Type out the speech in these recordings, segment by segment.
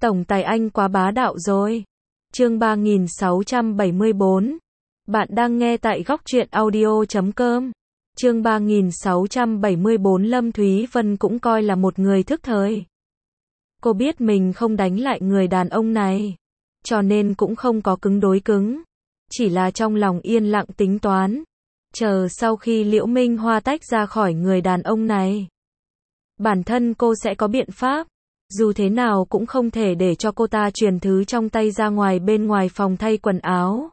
Tổng tài anh quá bá đạo rồi. Chương 3674. Bạn đang nghe tại góc truyện audio.com. Chương 3674. Lâm Thúy Vân cũng coi là một người thức thời. Cô biết mình không đánh lại người đàn ông này, cho nên cũng không có cứng đối cứng, chỉ là trong lòng yên lặng tính toán, chờ sau khi Liễu Minh Hoa tách ra khỏi người đàn ông này, bản thân cô sẽ có biện pháp. Dù thế nào cũng không thể để cho cô ta truyền thứ trong tay ra ngoài bên ngoài phòng thay quần áo.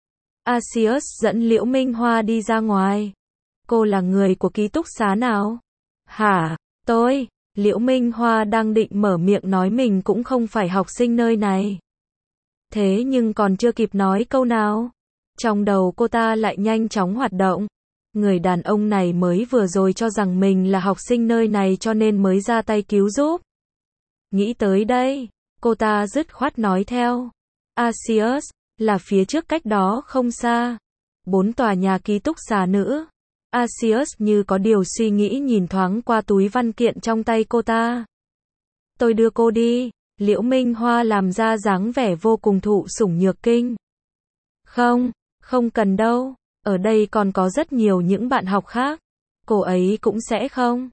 Asius dẫn Liễu Minh Hoa đi ra ngoài. Cô là người của ký túc xá nào? Hả? Tôi. Liễu Minh Hoa đang định mở miệng nói mình cũng không phải học sinh nơi này. Thế nhưng còn chưa kịp nói câu nào, trong đầu cô ta lại nhanh chóng hoạt động. Người đàn ông này mới vừa rồi cho rằng mình là học sinh nơi này cho nên mới ra tay cứu giúp. Nghĩ tới đây, cô ta dứt khoát nói theo. Asius, là phía trước cách đó không xa. 4 tòa nhà ký túc xá nữ. Asius như có điều suy nghĩ nhìn thoáng qua túi văn kiện trong tay cô ta. Tôi đưa cô đi. Liễu Minh Hoa làm ra dáng vẻ vô cùng thụ sủng nhược kinh. Không, không cần đâu. Ở đây còn có rất nhiều những bạn học khác. Cô ấy cũng sẽ không.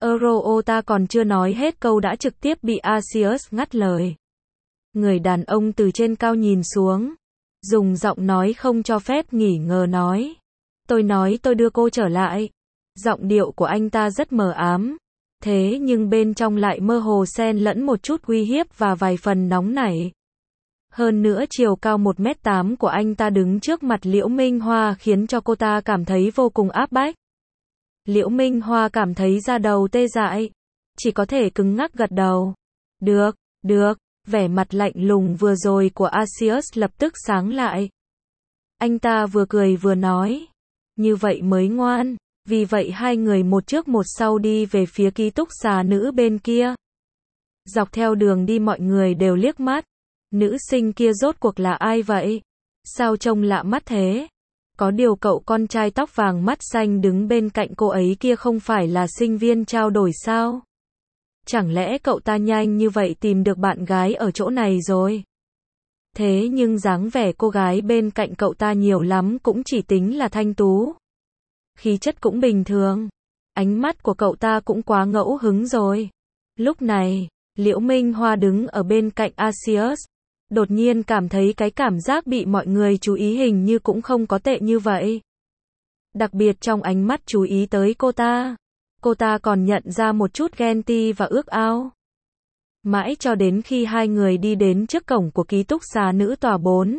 Ta còn chưa nói hết câu đã trực tiếp bị Asius ngắt lời. Người đàn ông từ trên cao nhìn xuống, dùng giọng nói không cho phép nghỉ ngờ nói. Tôi nói tôi đưa cô trở lại. Giọng điệu của anh ta rất mờ ám, thế nhưng bên trong lại mơ hồ xen lẫn một chút uy hiếp và vài phần nóng nảy. Hơn nữa chiều cao 1m8 của anh ta đứng trước mặt Liễu Minh Hoa khiến cho cô ta cảm thấy vô cùng áp bách. Liễu Minh Hoa cảm thấy da đầu tê dại, chỉ có thể cứng ngắc gật đầu. Được, được, vẻ mặt lạnh lùng vừa rồi của Asius lập tức sáng lại. Anh ta vừa cười vừa nói, như vậy mới ngoan, vì vậy hai người một trước một sau đi về phía ký túc xá nữ bên kia. Dọc theo đường đi mọi người đều liếc mắt, nữ sinh kia rốt cuộc là ai vậy? Sao trông lạ mắt thế? Có điều cậu con trai tóc vàng mắt xanh đứng bên cạnh cô ấy kia không phải là sinh viên trao đổi sao? Chẳng lẽ cậu ta nhanh như vậy tìm được bạn gái ở chỗ này rồi? Thế nhưng dáng vẻ cô gái bên cạnh cậu ta nhiều lắm cũng chỉ tính là thanh tú. Khí chất cũng bình thường. Ánh mắt của cậu ta cũng quá ngẫu hứng rồi. Lúc này, Liễu Minh Hoa đứng ở bên cạnh Asius. Đột nhiên cảm thấy cái cảm giác bị mọi người chú ý hình như cũng không có tệ như vậy. Đặc biệt trong ánh mắt chú ý tới cô ta còn nhận ra một chút ghen ti và ước ao. Mãi cho đến khi hai người đi đến trước cổng của ký túc xá nữ tòa 4.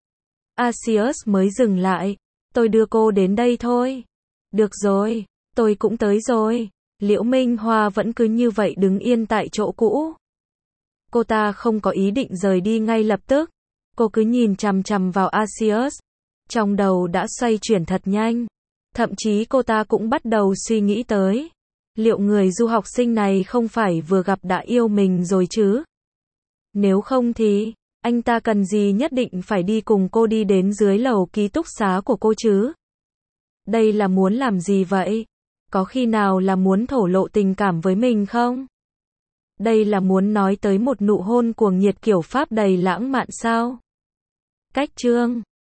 Asius mới dừng lại. Tôi đưa cô đến đây thôi. Được rồi, tôi cũng tới rồi. Liễu Minh Hoa vẫn cứ như vậy đứng yên tại chỗ cũ. Cô ta không có ý định rời đi ngay lập tức. Cô cứ nhìn chằm chằm vào Asius. Trong đầu đã xoay chuyển thật nhanh. Thậm chí cô ta cũng bắt đầu suy nghĩ tới. Liệu người du học sinh này không phải vừa gặp đã yêu mình rồi chứ? Nếu không thì, anh ta cần gì nhất định phải đi cùng cô đi đến dưới lầu ký túc xá của cô chứ? Đây là muốn làm gì vậy? Có khi nào là muốn thổ lộ tình cảm với mình không? Đây là muốn nói tới một nụ hôn cuồng nhiệt kiểu Pháp đầy lãng mạn sao? Cách chương